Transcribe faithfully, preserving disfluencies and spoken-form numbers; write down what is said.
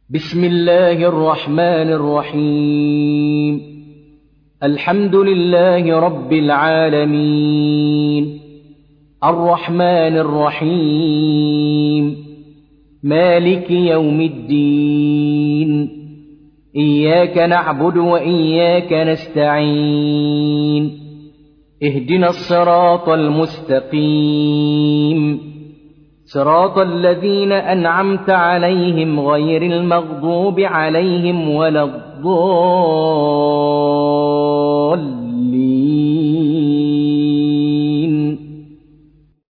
بسم الله الرحمن الرحيم. الحمد لله رب العالمين، الرحمن الرحيم، مالك يوم الدين. إياك نعبد وإياك نستعين، اهدنا الصراط المستقيم، صراط الذين أنعمت عليهم غير المغضوب عليهم ولا الضالين.